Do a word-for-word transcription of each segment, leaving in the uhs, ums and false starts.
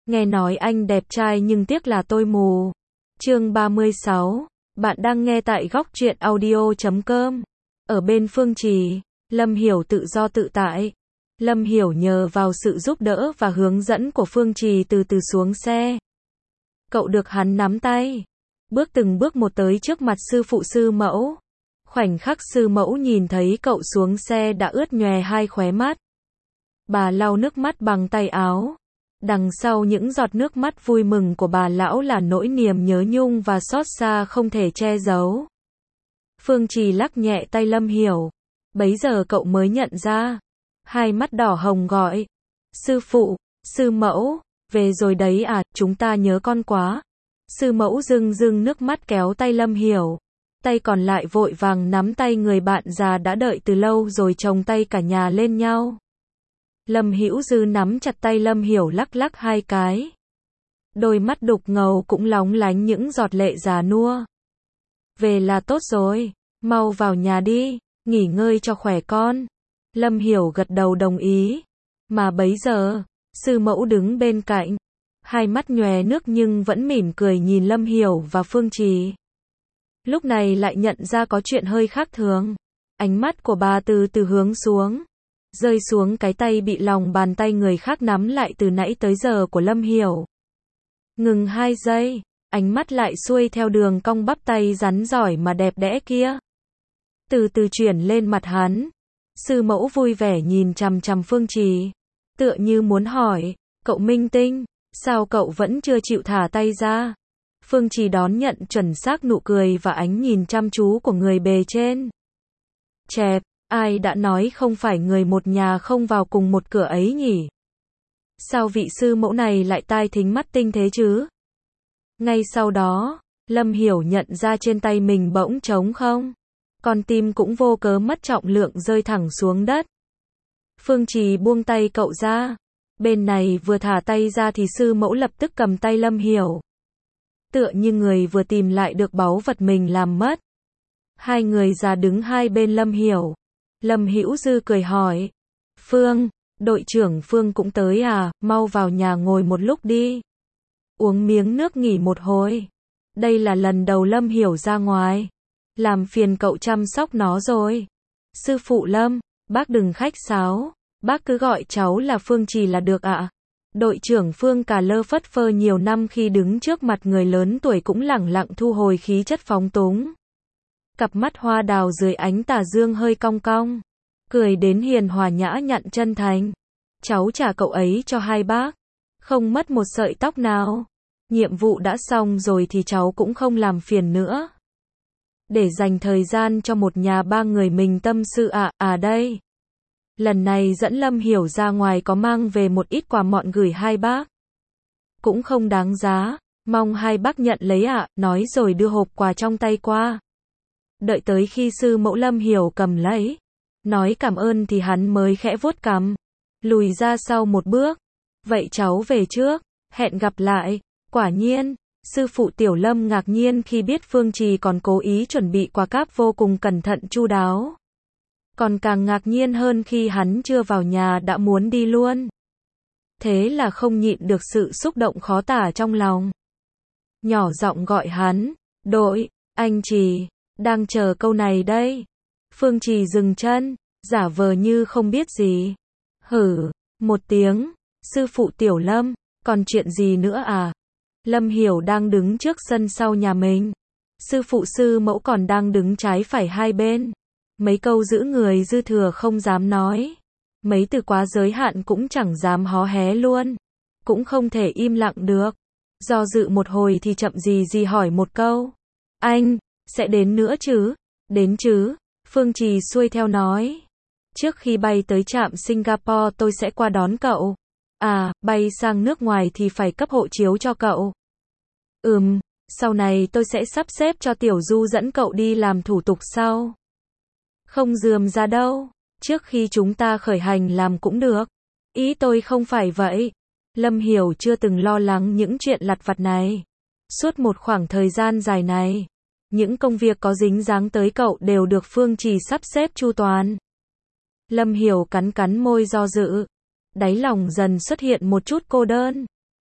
Nghe nói anh đẹp trai nhưng tiếc là tôi mù. Chương ba mươi sáu. Bạn đang nghe tại góc truyện audio chấm com. Ở bên Phương Trì, Lâm Hiểu tự do tự tại. Lâm Hiểu nhờ vào sự giúp đỡ và hướng dẫn của Phương Trì từ từ xuống xe. Cậu được hắn nắm tay, bước từng bước một tới trước mặt sư phụ sư mẫu. Khoảnh khắc sư mẫu nhìn thấy cậu xuống xe đã ướt nhòe hai khóe mắt. Bà lau nước mắt bằng tay áo. Đằng sau những giọt nước mắt vui mừng của bà lão là nỗi niềm nhớ nhung và xót xa không thể che giấu. Phương Trì lắc nhẹ tay Lâm Hiểu. Bấy giờ cậu mới nhận ra. Hai mắt đỏ hồng gọi. Sư phụ, sư mẫu, về rồi đấy à, chúng ta nhớ con quá. Sư mẫu rưng rưng nước mắt kéo tay Lâm Hiểu. Tay còn lại vội vàng nắm tay người bạn già đã đợi từ lâu rồi chồng tay cả nhà lên nhau. Lâm Hữu Dư nắm chặt tay Lâm Hiểu lắc lắc hai cái. Đôi mắt đục ngầu cũng lóng lánh những giọt lệ già nua. Về là tốt rồi, mau vào nhà đi, nghỉ ngơi cho khỏe con. Lâm Hiểu gật đầu đồng ý. Mà bấy giờ, sư mẫu đứng bên cạnh. Hai mắt nhòe nước nhưng vẫn mỉm cười nhìn Lâm Hiểu và Phương Trì. Lúc này lại nhận ra có chuyện hơi khác thường. Ánh mắt của bà từ từ hướng xuống. Rơi xuống cái tay bị lòng bàn tay người khác nắm lại từ nãy tới giờ của Lâm Hiểu. Ngừng hai giây, ánh mắt lại xuôi theo đường cong bắp tay rắn giỏi mà đẹp đẽ kia. Từ từ chuyển lên mặt hắn. Sư mẫu vui vẻ nhìn chằm chằm Phương Trì. Tựa như muốn hỏi, cậu minh tinh, sao cậu vẫn chưa chịu thả tay ra? Phương Trì đón nhận chuẩn xác nụ cười và ánh nhìn chăm chú của người bề trên. Chẹp, ai đã nói không phải người một nhà không vào cùng một cửa ấy nhỉ? Sao vị sư mẫu này lại tai thính mắt tinh thế chứ? Ngay sau đó, Lâm Hiểu nhận ra trên tay mình bỗng trống không. Con tim cũng vô cớ mất trọng lượng rơi thẳng xuống đất. Phương Trì buông tay cậu ra. Bên này vừa thả tay ra thì sư mẫu lập tức cầm tay Lâm Hiểu. Tựa như người vừa tìm lại được báu vật mình làm mất. Hai người già đứng hai bên Lâm Hiểu. Lâm Hữu Dư cười hỏi. Phương, đội trưởng Phương cũng tới à, mau vào nhà ngồi một lúc đi. Uống miếng nước nghỉ một hồi. Đây là lần đầu Lâm Hiểu ra ngoài. Làm phiền cậu chăm sóc nó rồi. Sư phụ Lâm, bác đừng khách sáo. Bác cứ gọi cháu là Phương Trì là được ạ. Đội trưởng Phương cà lơ phất phơ nhiều năm khi đứng trước mặt người lớn tuổi cũng lẳng lặng thu hồi khí chất phóng túng. Cặp mắt hoa đào dưới ánh tà dương hơi cong cong. Cười đến hiền hòa nhã nhặn chân thành. Cháu trả cậu ấy cho hai bác. Không mất một sợi tóc nào. Nhiệm vụ đã xong rồi thì cháu cũng không làm phiền nữa. Để dành thời gian cho một nhà ba người mình tâm sự ạ, à, à đây. Lần này dẫn Lâm Hiểu ra ngoài có mang về một ít quà mọn gửi hai bác. Cũng không đáng giá, mong hai bác nhận lấy ạ, à, nói rồi đưa hộp quà trong tay qua. Đợi tới khi sư mẫu Lâm Hiểu cầm lấy, nói cảm ơn thì hắn mới khẽ vuốt cằm, lùi ra sau một bước. Vậy cháu về trước, hẹn gặp lại. Quả nhiên, sư phụ Tiểu Lâm ngạc nhiên khi biết Phương Trì còn cố ý chuẩn bị quà cáp vô cùng cẩn thận chu đáo. Còn càng ngạc nhiên hơn khi hắn chưa vào nhà đã muốn đi luôn. Thế là không nhịn được sự xúc động khó tả trong lòng. Nhỏ giọng gọi hắn, đội, anh Trì, đang chờ câu này đây. Phương Trì dừng chân, giả vờ như không biết gì. Hử, một tiếng, sư phụ Tiểu Lâm, còn chuyện gì nữa à? Lâm Hiểu đang đứng trước sân sau nhà mình. Sư phụ sư mẫu còn đang đứng trái phải hai bên. Mấy câu giữ người dư thừa không dám nói. Mấy từ quá giới hạn cũng chẳng dám hó hé luôn. Cũng không thể im lặng được. Do dự một hồi thì chậm gì gì hỏi một câu. Anh, sẽ đến nữa chứ? Đến chứ? Phương Trì xuôi theo nói. Trước khi bay tới trạm Singapore tôi sẽ qua đón cậu. À, bay sang nước ngoài thì phải cấp hộ chiếu cho cậu. Ừm, sau này tôi sẽ sắp xếp cho Tiểu Du dẫn cậu đi làm thủ tục sau. Không rườm ra đâu, trước khi chúng ta khởi hành làm cũng được. Ý tôi không phải vậy. Lâm Hiểu chưa từng lo lắng những chuyện lặt vặt này. Suốt một khoảng thời gian dài này, những công việc có dính dáng tới cậu đều được Phương Trì sắp xếp chu toàn. Lâm Hiểu cắn cắn môi do dự. Đáy lòng dần xuất hiện một chút cô đơn.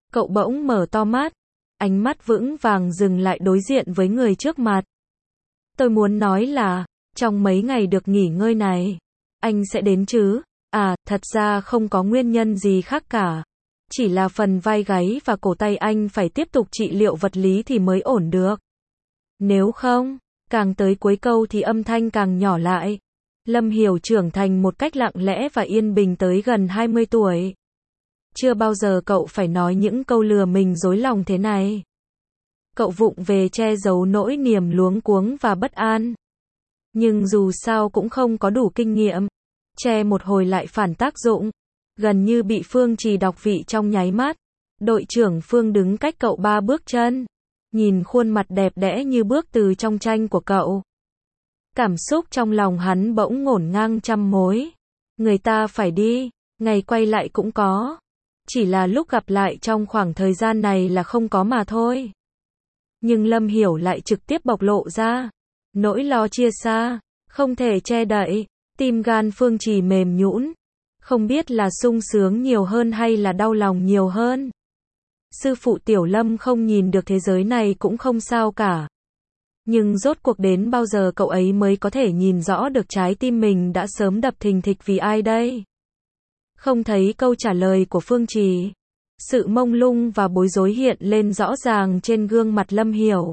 Cậu bỗng mở to mắt, ánh mắt vững vàng dừng lại đối diện với người trước mặt. Tôi muốn nói là, trong mấy ngày được nghỉ ngơi này, anh sẽ đến chứ? À, thật ra không có nguyên nhân gì khác cả. Chỉ là phần vai gáy và cổ tay anh phải tiếp tục trị liệu vật lý thì mới ổn được. Nếu không, càng tới cuối câu thì âm thanh càng nhỏ lại. Lâm Hiểu trưởng thành một cách lặng lẽ và yên bình tới gần hai mươi tuổi. Chưa bao giờ cậu phải nói những câu lừa mình dối lòng thế này. Cậu vụng về che giấu nỗi niềm luống cuống và bất an. Nhưng dù sao cũng không có đủ kinh nghiệm. Che một hồi lại phản tác dụng. Gần như bị Phương Trì đọc vị trong nháy mắt. Đội trưởng Phương đứng cách cậu ba bước chân. Nhìn khuôn mặt đẹp đẽ như bước từ trong tranh của cậu. Cảm xúc trong lòng hắn bỗng ngổn ngang trăm mối. Người ta phải đi, ngày quay lại cũng có. Chỉ là lúc gặp lại trong khoảng thời gian này là không có mà thôi. Nhưng Lâm Hiểu lại trực tiếp bộc lộ ra. Nỗi lo chia xa, không thể che đậy. Tim gan Phương Trì mềm nhũn. Không biết là sung sướng nhiều hơn hay là đau lòng nhiều hơn. Sư phụ Tiểu Lâm không nhìn được thế giới này cũng không sao cả. Nhưng rốt cuộc đến bao giờ cậu ấy mới có thể nhìn rõ được trái tim mình đã sớm đập thình thịch vì ai đây? Không thấy câu trả lời của Phương Trì. Sự mông lung và bối rối hiện lên rõ ràng trên gương mặt Lâm Hiểu.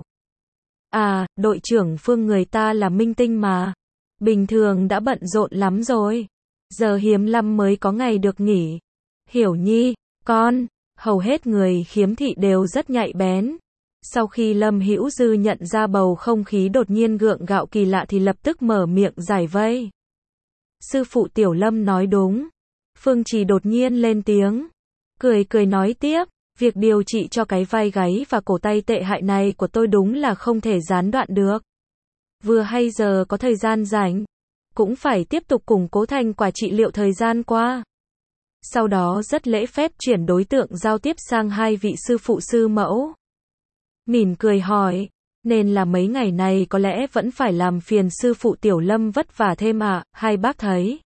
À, đội trưởng Phương người ta là minh tinh mà. Bình thường đã bận rộn lắm rồi. Giờ hiếm lắm mới có ngày được nghỉ. Hiểu Nhi, con, hầu hết người khiếm thị đều rất nhạy bén. Sau khi Lâm Hữu Dư nhận ra bầu không khí đột nhiên gượng gạo kỳ lạ thì lập tức mở miệng giải vây. Sư phụ Tiểu Lâm nói đúng. Phương Trì đột nhiên lên tiếng. Cười cười nói tiếp, việc điều trị cho cái vai gáy và cổ tay tệ hại này của tôi đúng là không thể gián đoạn được. Vừa hay giờ có thời gian rảnh, cũng phải tiếp tục củng cố thành quả trị liệu thời gian qua. Sau đó rất lễ phép chuyển đối tượng giao tiếp sang hai vị sư phụ sư mẫu. Mỉm cười hỏi, nên là mấy ngày này có lẽ vẫn phải làm phiền sư phụ Tiểu Lâm vất vả thêm ạ, à, hai bác thấy.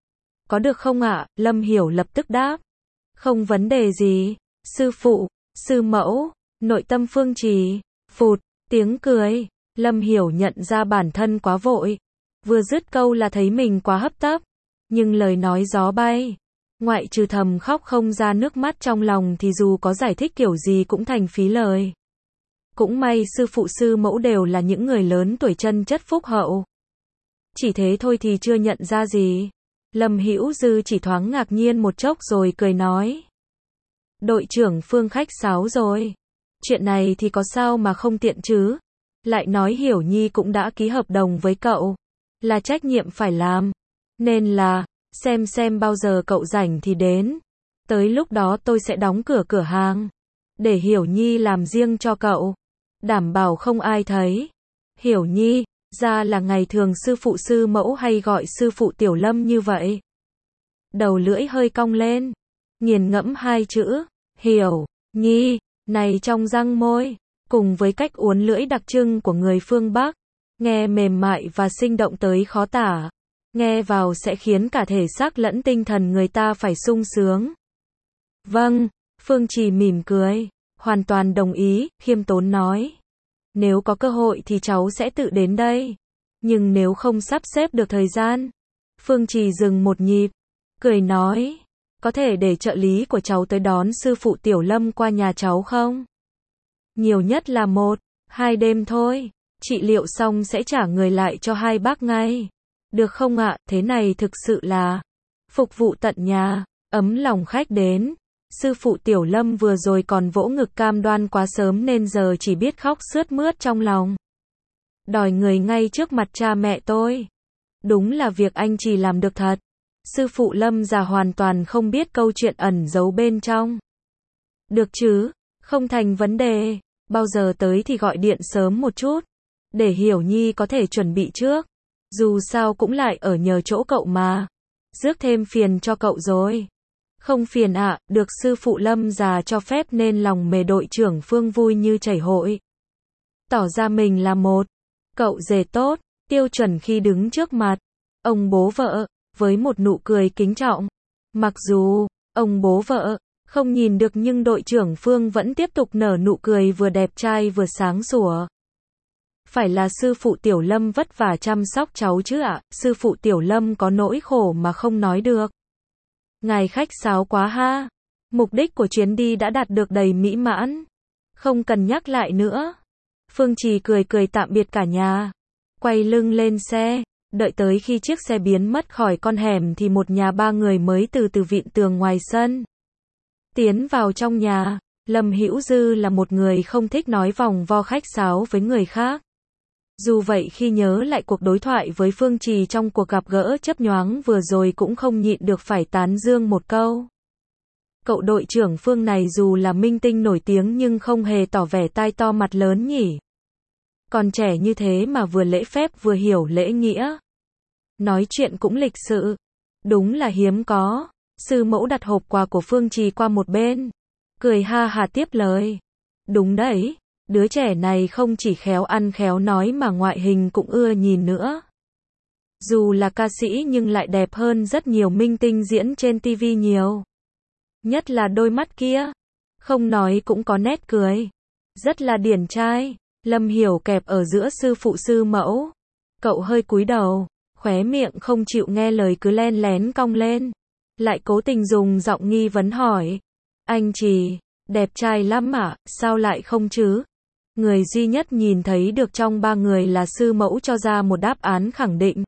Có được không ạ? À? Lâm Hiểu lập tức đáp. Không vấn đề gì, sư phụ, sư mẫu, nội tâm Phương Trì, phụt, tiếng cười. Lâm Hiểu nhận ra bản thân quá vội. Vừa dứt câu là thấy mình quá hấp tấp. Nhưng lời nói gió bay. Ngoại trừ thầm khóc không ra nước mắt trong lòng thì dù có giải thích kiểu gì cũng thành phí lời. Cũng may sư phụ sư mẫu đều là những người lớn tuổi chân chất phúc hậu. Chỉ thế thôi thì chưa nhận ra gì. Lâm Hữu Dư chỉ thoáng ngạc nhiên một chốc rồi cười nói. Đội trưởng Phương khách sáo rồi. Chuyện này thì có sao mà không tiện chứ. Lại nói Hiểu Nhi cũng đã ký hợp đồng với cậu. Là trách nhiệm phải làm. Nên là, xem xem bao giờ cậu rảnh thì đến. Tới lúc đó tôi sẽ đóng cửa cửa hàng. Để Hiểu Nhi làm riêng cho cậu. Đảm bảo không ai thấy. Hiểu Nhi, ra là ngày thường sư phụ sư mẫu hay gọi sư phụ Tiểu Lâm như vậy. Đầu lưỡi hơi cong lên. Nghiền ngẫm hai chữ. Hiểu Nhi, này trong răng môi. Cùng với cách uốn lưỡi đặc trưng của người phương Bắc. Nghe mềm mại và sinh động tới khó tả. Nghe vào sẽ khiến cả thể xác lẫn tinh thần người ta phải sung sướng. Vâng, Phương Trì mỉm cười. Hoàn toàn đồng ý, khiêm tốn nói. Nếu có cơ hội thì cháu sẽ tự đến đây. Nhưng nếu không sắp xếp được thời gian. Phương Trì dừng một nhịp. Cười nói. Có thể để trợ lý của cháu tới đón sư phụ Tiểu Lâm qua nhà cháu không? Nhiều nhất là một, hai đêm thôi. Trị liệu xong sẽ trả người lại cho hai bác ngay. Được không ạ? Thế này thực sự là phục vụ tận nhà, ấm lòng khách đến. Sư phụ Tiểu Lâm vừa rồi còn vỗ ngực cam đoan quá sớm nên giờ chỉ biết khóc sướt mướt trong lòng. Đòi người ngay trước mặt cha mẹ tôi. Đúng là việc anh chỉ làm được thật. Sư phụ Lâm già hoàn toàn không biết câu chuyện ẩn giấu bên trong. Được chứ, không thành vấn đề. Bao giờ tới thì gọi điện sớm một chút. Để Hiểu Nhi có thể chuẩn bị trước. Dù sao cũng lại ở nhờ chỗ cậu mà. Rước thêm phiền cho cậu rồi. Không phiền ạ, à, được sư phụ Lâm già cho phép nên lòng mề đội trưởng Phương vui như chảy hội. Tỏ ra mình là một cậu rể tốt, tiêu chuẩn khi đứng trước mặt ông bố vợ, với một nụ cười kính trọng. Mặc dù ông bố vợ Không nhìn được nhưng đội trưởng Phương vẫn tiếp tục nở nụ cười vừa đẹp trai vừa sáng sủa. Phải là sư phụ Tiểu Lâm vất vả chăm sóc cháu chứ ạ, sư phụ Tiểu Lâm có nỗi khổ mà không nói được. Ngài khách sáo quá ha. Mục đích của chuyến đi đã đạt được đầy mỹ mãn. Không cần nhắc lại nữa. Phương Trì cười cười tạm biệt cả nhà. Quay lưng lên xe. Đợi tới khi chiếc xe biến mất khỏi con hẻm thì một nhà ba người mới từ từ vịn tường ngoài sân. Tiến vào trong nhà. Lâm Hữu Dư là một người không thích nói vòng vo khách sáo với người khác. Dù vậy khi nhớ lại cuộc đối thoại với Phương Trì trong cuộc gặp gỡ chớp nhoáng vừa rồi cũng không nhịn được phải tán dương một câu. Cậu đội trưởng Phương này dù là minh tinh nổi tiếng nhưng không hề tỏ vẻ tai to mặt lớn nhỉ. Còn trẻ như thế mà vừa lễ phép vừa hiểu lễ nghĩa. Nói chuyện cũng lịch sự. Đúng là hiếm có. Sư mẫu đặt hộp quà của Phương Trì qua một bên. Cười ha hà tiếp lời. Đúng đấy. Đứa trẻ này không chỉ khéo ăn khéo nói mà ngoại hình cũng ưa nhìn nữa. Dù là ca sĩ nhưng lại đẹp hơn rất nhiều minh tinh diễn trên ti vi nhiều. Nhất là đôi mắt kia. Không nói cũng có nét cười. Rất là điển trai. Lâm Hiểu kẹp ở giữa sư phụ sư mẫu. Cậu hơi cúi đầu. Khóe miệng không chịu nghe lời cứ len lén cong lên. Lại cố tình dùng giọng nghi vấn hỏi. Anh Trì, đẹp trai lắm ạ, sao lại không chứ? Người duy nhất nhìn thấy được trong ba người là sư mẫu cho ra một đáp án khẳng định.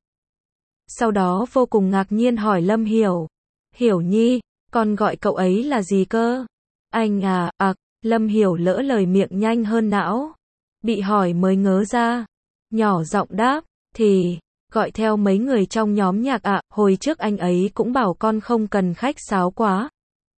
Sau đó vô cùng ngạc nhiên hỏi Lâm Hiểu. Hiểu Nhi, con gọi cậu ấy là gì cơ? Anh à, à, Lâm Hiểu lỡ lời miệng nhanh hơn não. Bị hỏi mới ngớ ra. Nhỏ giọng đáp, thì, gọi theo mấy người trong nhóm nhạc ạ, hồi trước anh ấy cũng bảo con không cần khách sáo quá.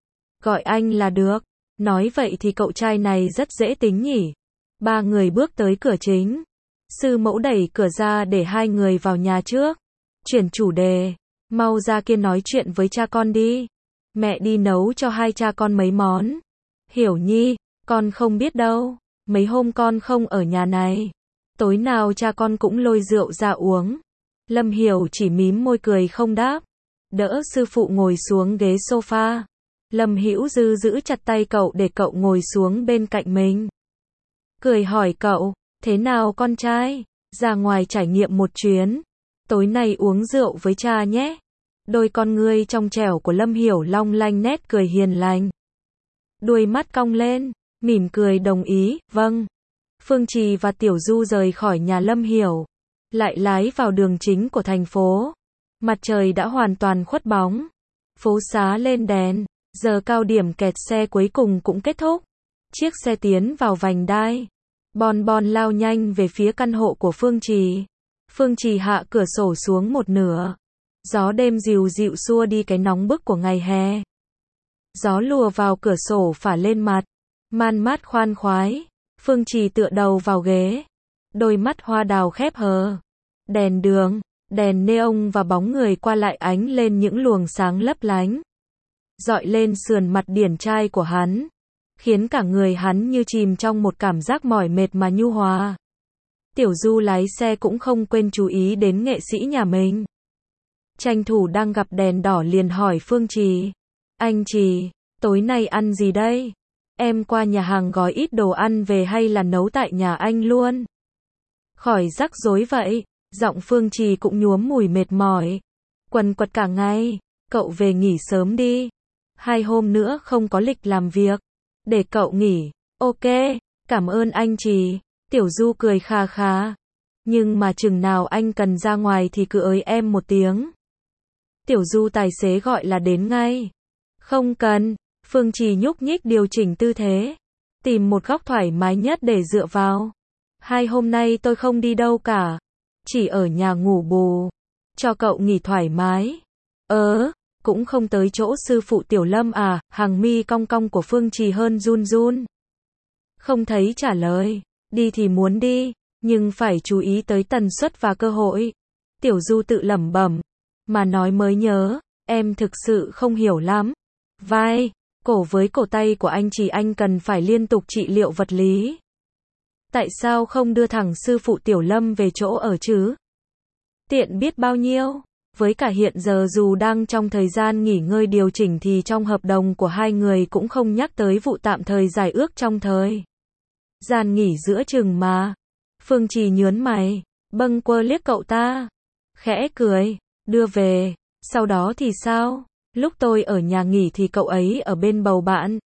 Gọi anh là được. Nói vậy thì cậu trai này rất dễ tính nhỉ. Ba người bước tới cửa chính. Sư mẫu đẩy cửa ra để hai người vào nhà trước. Chuyển chủ đề. Mau ra kia nói chuyện với cha con đi. Mẹ đi nấu cho hai cha con mấy món. Hiểu Nhi, con không biết đâu. Mấy hôm con không ở nhà này. Tối nào cha con cũng lôi rượu ra uống. Lâm Hiểu chỉ mím môi cười không đáp. Đỡ sư phụ ngồi xuống ghế sofa. Lâm Hữu Dư giữ chặt tay cậu để cậu ngồi xuống bên cạnh mình. Cười hỏi cậu, thế nào con trai? Ra ngoài trải nghiệm một chuyến. Tối nay uống rượu với cha nhé. Đôi con ngươi trong trẻo của Lâm Hiểu long lanh nét cười hiền lành. Đuôi mắt cong lên, mỉm cười đồng ý, vâng. Phương Trì và Tiểu Du rời khỏi nhà Lâm Hiểu. Lại lái vào đường chính của thành phố. Mặt trời đã hoàn toàn khuất bóng. Phố xá lên đèn. Giờ cao điểm kẹt xe cuối cùng cũng kết thúc. Chiếc xe tiến vào vành đai. Bon bon lao nhanh về phía căn hộ của Phương Trì. Phương Trì hạ cửa sổ xuống một nửa. Gió đêm dịu dịu xua đi cái nóng bức của ngày hè. Gió lùa vào cửa sổ phả lên mặt. Man mát khoan khoái. Phương Trì tựa đầu vào ghế. Đôi mắt hoa đào khép hờ. Đèn đường, đèn neon và bóng người qua lại ánh lên những luồng sáng lấp lánh. Dọi lên sườn mặt điển trai của hắn. Khiến cả người hắn như chìm trong một cảm giác mỏi mệt mà nhu hòa. Tiểu Du lái xe cũng không quên chú ý đến nghệ sĩ nhà mình. Tranh thủ đang gặp đèn đỏ liền hỏi Phương Trì. Anh Trì, tối nay ăn gì đây? Em qua nhà hàng gói ít đồ ăn về hay là nấu tại nhà anh luôn? Khỏi rắc rối vậy. Giọng Phương Trì cũng nhuốm mùi mệt mỏi. Quần quật cả ngày. Cậu về nghỉ sớm đi. Hai hôm nữa không có lịch làm việc. Để cậu nghỉ. Ok, cảm ơn anh Trì. Tiểu Du cười kha khá. Nhưng mà chừng nào anh cần ra ngoài thì cứ ới em một tiếng. Tiểu Du tài xế gọi là đến ngay. Không cần. Phương Trì nhúc nhích điều chỉnh tư thế. Tìm một góc thoải mái nhất để dựa vào. Hai hôm nay tôi không đi đâu cả. Chỉ ở nhà ngủ bù. Cho cậu nghỉ thoải mái. Ờ, cũng không tới chỗ sư phụ Tiểu Lâm à? Hàng mi cong cong của Phương Trì hơn run run. Không thấy trả lời. Đi thì muốn đi, nhưng phải chú ý tới tần suất và cơ hội. Tiểu Du tự lẩm bẩm. Mà nói mới nhớ, em thực sự không hiểu lắm. Vai, cổ với cổ tay của anh Trì anh cần phải liên tục trị liệu vật lý. Tại sao không đưa thẳng sư phụ Tiểu Lâm về chỗ ở chứ? Tiện biết bao nhiêu. Với cả hiện giờ dù đang trong thời gian nghỉ ngơi điều chỉnh thì trong hợp đồng của hai người cũng không nhắc tới vụ tạm thời giải ước trong thời gian nghỉ giữa chừng mà. Phương Trì nhớn mày, bâng quơ liếc cậu ta, khẽ cười, đưa về, sau đó thì sao? Lúc tôi ở nhà nghỉ thì cậu ấy ở bên bầu bạn.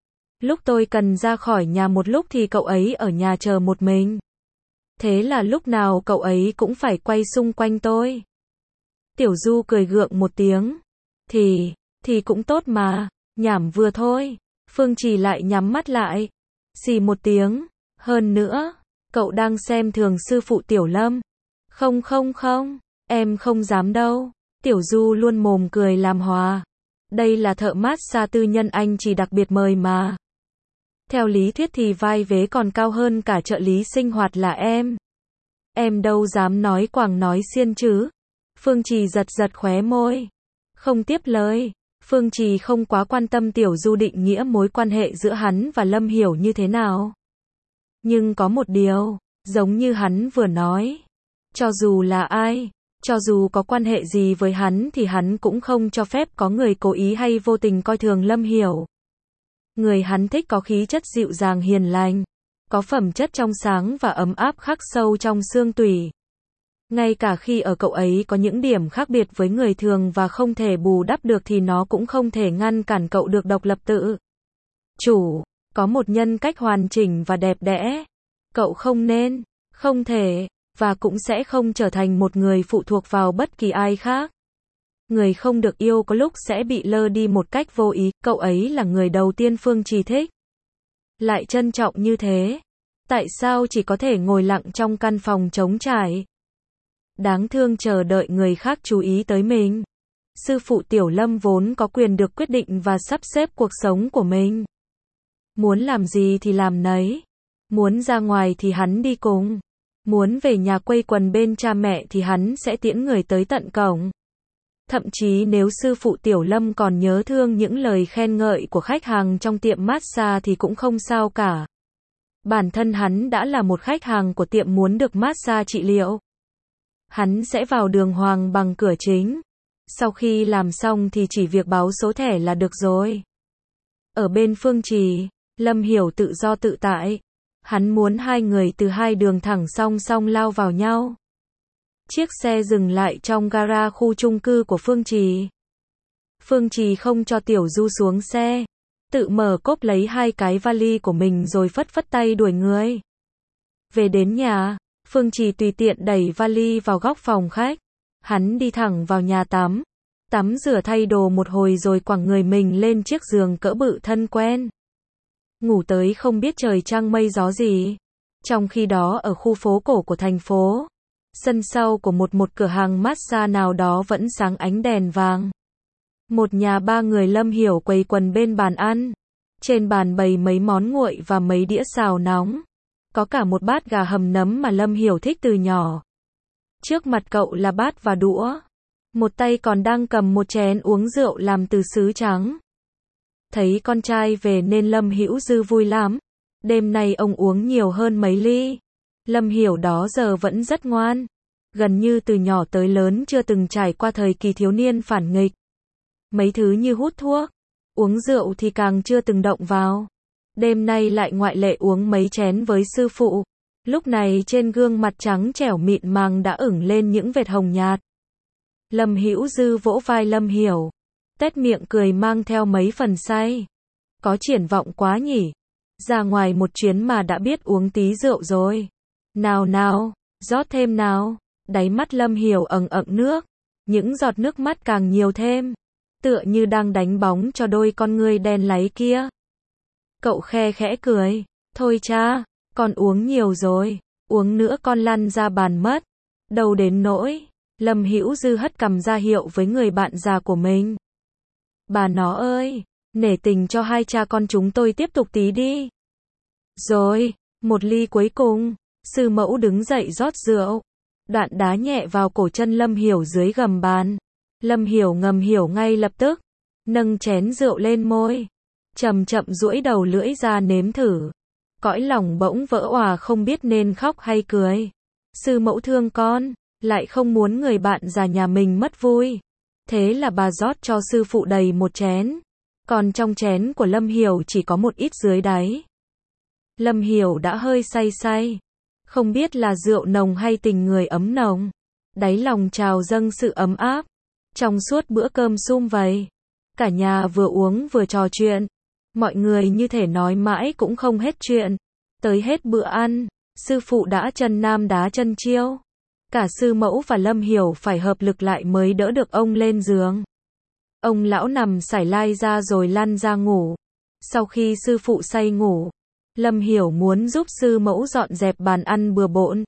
Lúc tôi cần ra khỏi nhà một lúc thì cậu ấy ở nhà chờ một mình. Thế là lúc nào cậu ấy cũng phải quay xung quanh tôi. Tiểu Du cười gượng một tiếng. Thì, thì cũng tốt mà, nhảm vừa thôi. Phương Trì lại nhắm mắt lại. Xì một tiếng. Hơn nữa, cậu đang xem thường sư phụ Tiểu Lâm. Không không không, em không dám đâu. Tiểu Du luôn mồm cười làm hòa. Đây là thợ massage tư nhân anh chỉ đặc biệt mời mà. Theo lý thuyết thì vai vế còn cao hơn cả trợ lý sinh hoạt là em. Em đâu dám nói quàng nói xiên chứ. Phương Trì giật giật khóe môi. Không tiếp lời. Phương Trì không quá quan tâm Tiểu Du định nghĩa mối quan hệ giữa hắn và Lâm Hiểu như thế nào. Nhưng có một điều, giống như hắn vừa nói. Cho dù là ai, cho dù có quan hệ gì với hắn thì hắn cũng không cho phép có người cố ý hay vô tình coi thường Lâm Hiểu. Người hắn thích có khí chất dịu dàng hiền lành, có phẩm chất trong sáng và ấm áp khắc sâu trong xương tủy. Ngay cả khi ở cậu ấy có những điểm khác biệt với người thường và không thể bù đắp được thì nó cũng không thể ngăn cản cậu được độc lập tự chủ, có một nhân cách hoàn chỉnh và đẹp đẽ. Cậu không nên, không thể, và cũng sẽ không trở thành một người phụ thuộc vào bất kỳ ai khác. Người không được yêu có lúc sẽ bị lơ đi một cách vô ý, cậu ấy là người đầu tiên Phương Trì thích. Lại trân trọng như thế. Tại sao chỉ có thể ngồi lặng trong căn phòng trống trải? Đáng thương chờ đợi người khác chú ý tới mình. Sư phụ Tiểu Lâm vốn có quyền được quyết định và sắp xếp cuộc sống của mình. Muốn làm gì thì làm nấy. Muốn ra ngoài thì hắn đi cùng. Muốn về nhà quây quần bên cha mẹ thì hắn sẽ tiễn người tới tận cổng. Thậm chí nếu sư phụ Tiểu Lâm còn nhớ thương những lời khen ngợi của khách hàng trong tiệm massage thì cũng không sao cả. Bản thân hắn đã là một khách hàng của tiệm muốn được massage trị liệu. Hắn sẽ vào đường hoàng bằng cửa chính. Sau khi làm xong thì chỉ việc báo số thẻ là được rồi. Ở bên Phương Trì, Lâm Hiểu tự do tự tại. Hắn muốn hai người từ hai đường thẳng song song lao vào nhau. Chiếc xe dừng lại trong gara khu chung cư của Phương Trì. Phương Trì không cho Tiểu Du xuống xe. Tự mở cốp lấy hai cái vali của mình rồi phất phất tay đuổi người. Về đến nhà, Phương Trì tùy tiện đẩy vali vào góc phòng khách. Hắn đi thẳng vào nhà tắm. Tắm rửa thay đồ một hồi rồi quẳng người mình lên chiếc giường cỡ bự thân quen. Ngủ tới không biết trời trăng mây gió gì. Trong khi đó ở khu phố cổ của thành phố, sân sau của một một cửa hàng massage nào đó vẫn sáng ánh đèn vàng. Một nhà ba người Lâm Hiểu quây quần bên bàn ăn. Trên bàn bày mấy món nguội và mấy đĩa xào nóng. Có cả một bát gà hầm nấm mà Lâm Hiểu thích từ nhỏ. Trước mặt cậu là bát và đũa. Một tay còn đang cầm một chén uống rượu làm từ sứ trắng. Thấy con trai về nên Lâm Hữu Dư vui lắm. Đêm nay ông uống nhiều hơn mấy ly. Lâm Hiểu đó giờ vẫn rất ngoan. Gần như từ nhỏ tới lớn chưa từng trải qua thời kỳ thiếu niên phản nghịch. Mấy thứ như hút thuốc, uống rượu thì càng chưa từng động vào. Đêm nay lại ngoại lệ uống mấy chén với sư phụ. Lúc này trên gương mặt trắng trẻo mịn màng đã ửng lên những vệt hồng nhạt. Lâm Hữu Dư vỗ vai Lâm Hiểu. Tét miệng cười mang theo mấy phần say. Có triển vọng quá nhỉ. Ra ngoài một chuyến mà đã biết uống tí rượu rồi. Nào nào, rót thêm nào. Đáy mắt Lâm Hiểu ẩn ẩn nước. Những giọt nước mắt càng nhiều thêm. Tựa như đang đánh bóng cho đôi con ngươi đen láy kia. Cậu khe khẽ cười. Thôi cha, con uống nhiều rồi. Uống nữa con lăn ra bàn mất. Đâu đến nỗi. Lâm Hữu Dư hất cằm ra hiệu với người bạn già của mình. Bà nó ơi, nể tình cho hai cha con chúng tôi tiếp tục tí đi. Rồi, một ly cuối cùng. Sư mẫu đứng dậy rót rượu. Đoạn đá nhẹ vào cổ chân Lâm Hiểu dưới gầm bàn. Lâm Hiểu ngầm hiểu ngay lập tức. Nâng chén rượu lên môi. Chậm chậm duỗi đầu lưỡi ra nếm thử. Cõi lòng bỗng vỡ òa không biết nên khóc hay cười. Sư mẫu thương con. lại không muốn người bạn già nhà mình mất vui. Thế là bà rót cho sư phụ đầy một chén. Còn trong chén của Lâm Hiểu chỉ có một ít dưới đáy. Lâm Hiểu đã hơi say say. Không biết là rượu nồng hay tình người ấm nồng. Đáy lòng trào dâng sự ấm áp. Trong suốt bữa cơm sum vầy. Cả nhà vừa uống vừa trò chuyện. Mọi người như thể nói mãi cũng không hết chuyện. Tới hết bữa ăn, sư phụ đã chân nam đá chân chiêu. Cả sư mẫu và Lâm Hiểu phải hợp lực lại mới đỡ được ông lên giường. Ông lão nằm sải lai ra rồi lăn ra ngủ. Sau khi sư phụ say ngủ, Lâm Hiểu muốn giúp sư mẫu dọn dẹp bàn ăn bừa bộn.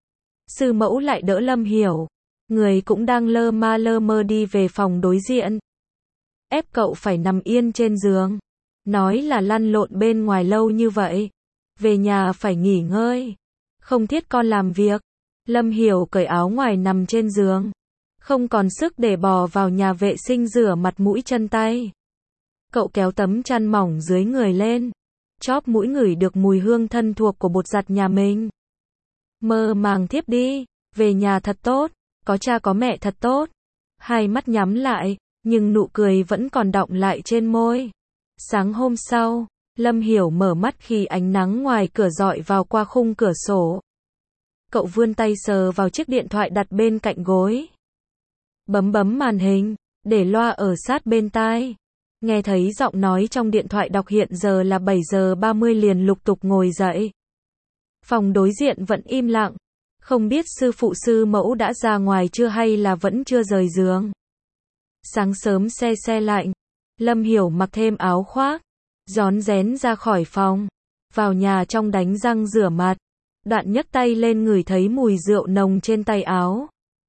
Sư mẫu lại đỡ Lâm Hiểu. Người cũng đang lơ ma lơ mơ đi về phòng đối diện. Ép cậu phải nằm yên trên giường. Nói là lăn lộn bên ngoài lâu như vậy. Về nhà phải nghỉ ngơi. Không thiết con làm việc. Lâm Hiểu cởi áo ngoài nằm trên giường. Không còn sức để bò vào nhà vệ sinh rửa mặt mũi chân tay. Cậu kéo tấm chăn mỏng dưới người lên. Chóp mũi ngửi được mùi hương thân thuộc của bột giặt nhà mình. Mơ màng thiếp đi. Về nhà thật tốt. Có cha có mẹ thật tốt. Hai mắt nhắm lại, nhưng nụ cười vẫn còn đọng lại trên môi. Sáng hôm sau, Lâm Hiểu mở mắt khi ánh nắng ngoài cửa rọi vào qua khung cửa sổ. Cậu vươn tay sờ vào chiếc điện thoại đặt bên cạnh gối. Bấm bấm màn hình, để loa ở sát bên tai. Nghe thấy giọng nói trong điện thoại đọc hiện giờ là bảy giờ ba mươi liền lục tục ngồi dậy. Phòng đối diện vẫn im lặng. Không biết sư phụ sư mẫu đã ra ngoài chưa hay là vẫn chưa rời giường. Sáng sớm se se lạnh. Lâm Hiểu mặc thêm áo khoác. Rón rén ra khỏi phòng. Vào nhà trong đánh răng rửa mặt. Đoạn nhấc tay lên ngửi thấy mùi rượu nồng trên tay áo.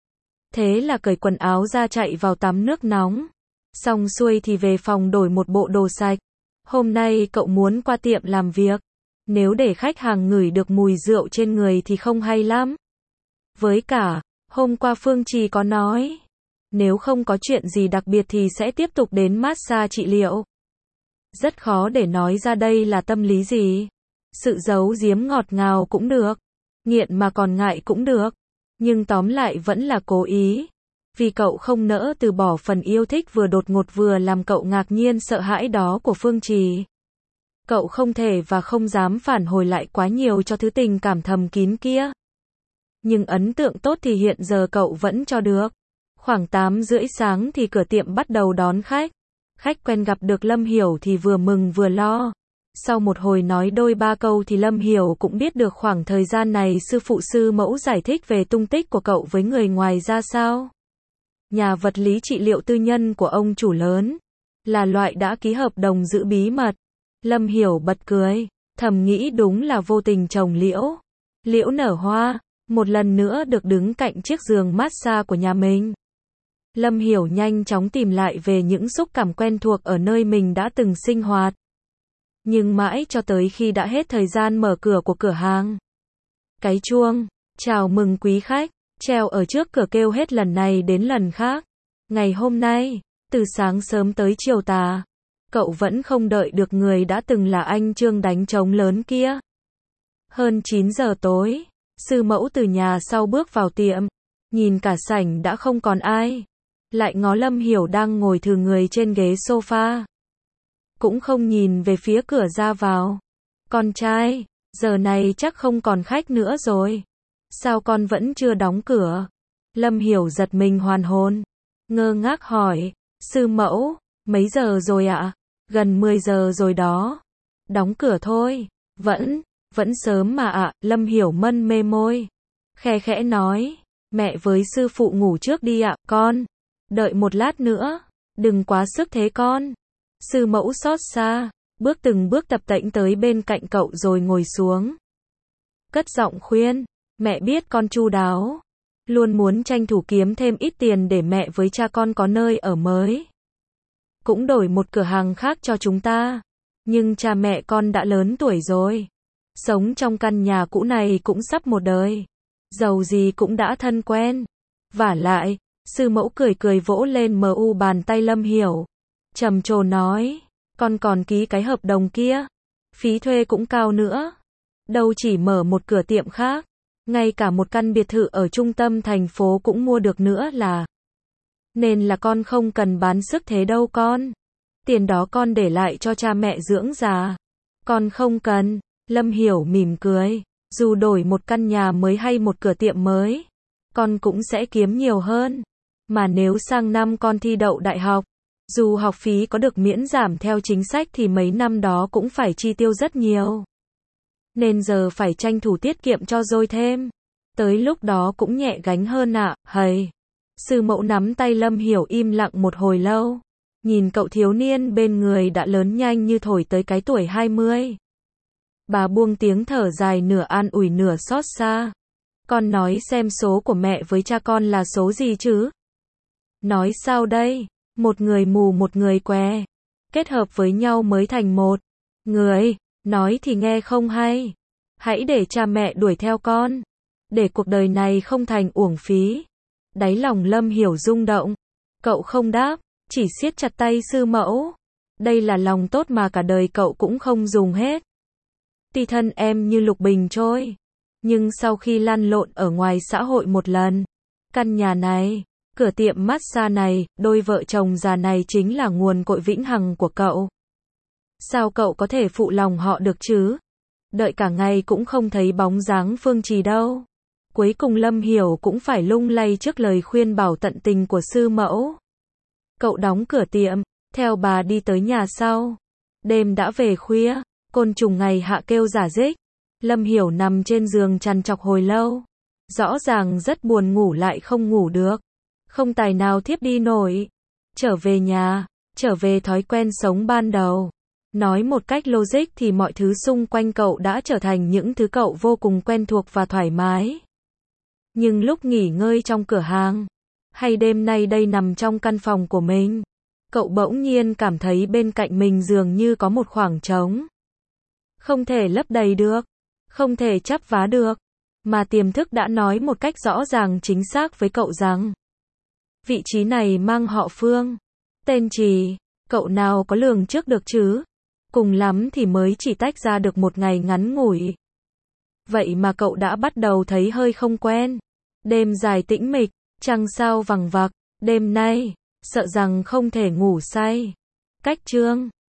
Thế là cởi quần áo ra chạy vào tắm nước nóng. Xong xuôi thì về phòng đổi một bộ đồ sạch. Hôm nay cậu muốn qua tiệm làm việc. Nếu để khách hàng ngửi được mùi rượu trên người thì không hay lắm. Với cả, hôm qua Phương Trì có nói, nếu không có chuyện gì đặc biệt thì sẽ tiếp tục đến massage trị liệu. Rất khó để nói ra đây là tâm lý gì. Sự giấu giếm ngọt ngào cũng được. Nghiện mà còn ngại cũng được. Nhưng tóm lại vẫn là cố ý. Vì cậu không nỡ từ bỏ phần yêu thích vừa đột ngột vừa làm cậu ngạc nhiên sợ hãi đó của Phương Trì. Cậu không thể và không dám phản hồi lại quá nhiều cho thứ tình cảm thầm kín kia. Nhưng ấn tượng tốt thì hiện giờ cậu vẫn cho được. Khoảng tám rưỡi sáng thì cửa tiệm bắt đầu đón khách. Khách quen gặp được Lâm Hiểu thì vừa mừng vừa lo. Sau một hồi nói đôi ba câu thì Lâm Hiểu cũng biết được khoảng thời gian này sư phụ sư mẫu giải thích về tung tích của cậu với người ngoài ra sao. Nhà vật lý trị liệu tư nhân của ông chủ lớn. Là loại đã ký hợp đồng giữ bí mật. Lâm Hiểu bật cười. Thầm nghĩ đúng là vô tình trồng liễu. Liễu nở hoa. Một lần nữa được đứng cạnh chiếc giường massage của nhà mình. Lâm Hiểu nhanh chóng tìm lại về những xúc cảm quen thuộc ở nơi mình đã từng sinh hoạt. Nhưng mãi cho tới khi đã hết thời gian mở cửa của cửa hàng. Cái chuông, chào mừng quý khách, treo ở trước cửa kêu hết lần này đến lần khác. Ngày hôm nay, từ sáng sớm tới chiều tà, cậu vẫn không đợi được người đã từng là anh Trương đánh trống lớn kia. Hơn chín giờ tối, sư mẫu từ nhà sau bước vào tiệm, nhìn cả sảnh đã không còn ai. Lại ngó Lâm Hiểu đang ngồi thừ người trên ghế sofa. Cũng không nhìn về phía cửa ra vào. Con trai, giờ này chắc không còn khách nữa rồi. Sao con vẫn chưa đóng cửa? Lâm Hiểu giật mình hoàn hồn. Ngơ ngác hỏi, sư mẫu, mấy giờ rồi ạ? Gần mười giờ rồi đó. Đóng cửa thôi. Vẫn, vẫn sớm mà ạ. Lâm Hiểu mân mê môi. Khe khẽ nói, mẹ với sư phụ ngủ trước đi ạ, con. Đợi một lát nữa. Đừng quá sức thế con. Sư mẫu xót xa, bước từng bước tập tễnh tới bên cạnh cậu rồi ngồi xuống. Cất giọng khuyên, mẹ biết con chu đáo. Luôn muốn tranh thủ kiếm thêm ít tiền để mẹ với cha con có nơi ở mới. Cũng đổi một cửa hàng khác cho chúng ta. Nhưng cha mẹ con đã lớn tuổi rồi. Sống trong căn nhà cũ này cũng sắp một đời. Dầu gì cũng đã thân quen. Vả lại, sư mẫu cười cười vỗ lên mờ u bàn tay Lâm Hiểu. Trầm trồ nói, con còn ký cái hợp đồng kia. Phí thuê cũng cao nữa. Đâu chỉ mở một cửa tiệm khác. ngay cả một căn biệt thự ở trung tâm thành phố cũng mua được nữa là. Nên là con không cần bán sức thế đâu con. Tiền đó con để lại cho cha mẹ dưỡng già. Con không cần. Lâm Hiểu mỉm cười. Dù đổi một căn nhà mới hay một cửa tiệm mới, con cũng sẽ kiếm nhiều hơn. Mà nếu sang năm con thi đậu đại học, dù học phí có được miễn giảm theo chính sách thì mấy năm đó cũng phải chi tiêu rất nhiều. Nên giờ phải tranh thủ tiết kiệm cho dôi thêm. Tới lúc đó cũng nhẹ gánh hơn ạ, à, hầy. Sư mẫu nắm tay Lâm Hiểu im lặng một hồi lâu. Nhìn cậu thiếu niên bên người đã lớn nhanh như thổi tới cái tuổi hai mươi. Bà buông tiếng thở dài nửa an ủi nửa xót xa. Con nói xem số của mẹ với cha con là số gì chứ? Nói sao đây? Một người mù một người què. Kết hợp với nhau mới thành một người. Nói thì nghe không hay. Hãy để cha mẹ đuổi theo con. Để cuộc đời này không thành uổng phí. Đáy lòng Lâm Hiểu rung động. Cậu không đáp, chỉ siết chặt tay sư mẫu. Đây là lòng tốt mà cả đời cậu cũng không dùng hết. Tuy thân em như lục bình trôi, nhưng sau khi lăn lộn ở ngoài xã hội một lần, căn nhà này, cửa tiệm massage này, đôi vợ chồng già này chính là nguồn cội vĩnh hằng của cậu. Sao cậu có thể phụ lòng họ được chứ? Đợi cả ngày cũng không thấy bóng dáng Phương Trì đâu. Cuối cùng Lâm Hiểu cũng phải lung lay trước lời khuyên bảo tận tình của sư mẫu. Cậu đóng cửa tiệm, theo bà đi tới nhà sau. Đêm đã về khuya, côn trùng ngày hạ kêu rả rích. Lâm Hiểu nằm trên giường trằn trọc hồi lâu. Rõ ràng rất buồn ngủ lại không ngủ được. Không tài nào thiếp đi nổi. Trở về nhà, trở về thói quen sống ban đầu. Nói một cách logic thì mọi thứ xung quanh cậu đã trở thành những thứ cậu vô cùng quen thuộc và thoải mái. Nhưng lúc nghỉ ngơi trong cửa hàng, hay đêm nay đây nằm trong căn phòng của mình, cậu bỗng nhiên cảm thấy bên cạnh mình dường như có một khoảng trống. Không thể lấp đầy được, không thể chắp vá được, mà tiềm thức đã nói một cách rõ ràng chính xác với cậu rằng vị trí này mang họ Phương, tên Trì, cậu nào có lường trước được chứ? Cùng lắm thì mới chỉ tách ra được một ngày ngắn ngủi. Vậy mà cậu đã bắt đầu thấy hơi không quen. Đêm dài tĩnh mịch, trăng sao vằng vặc, đêm nay, sợ rằng không thể ngủ say. Cách chương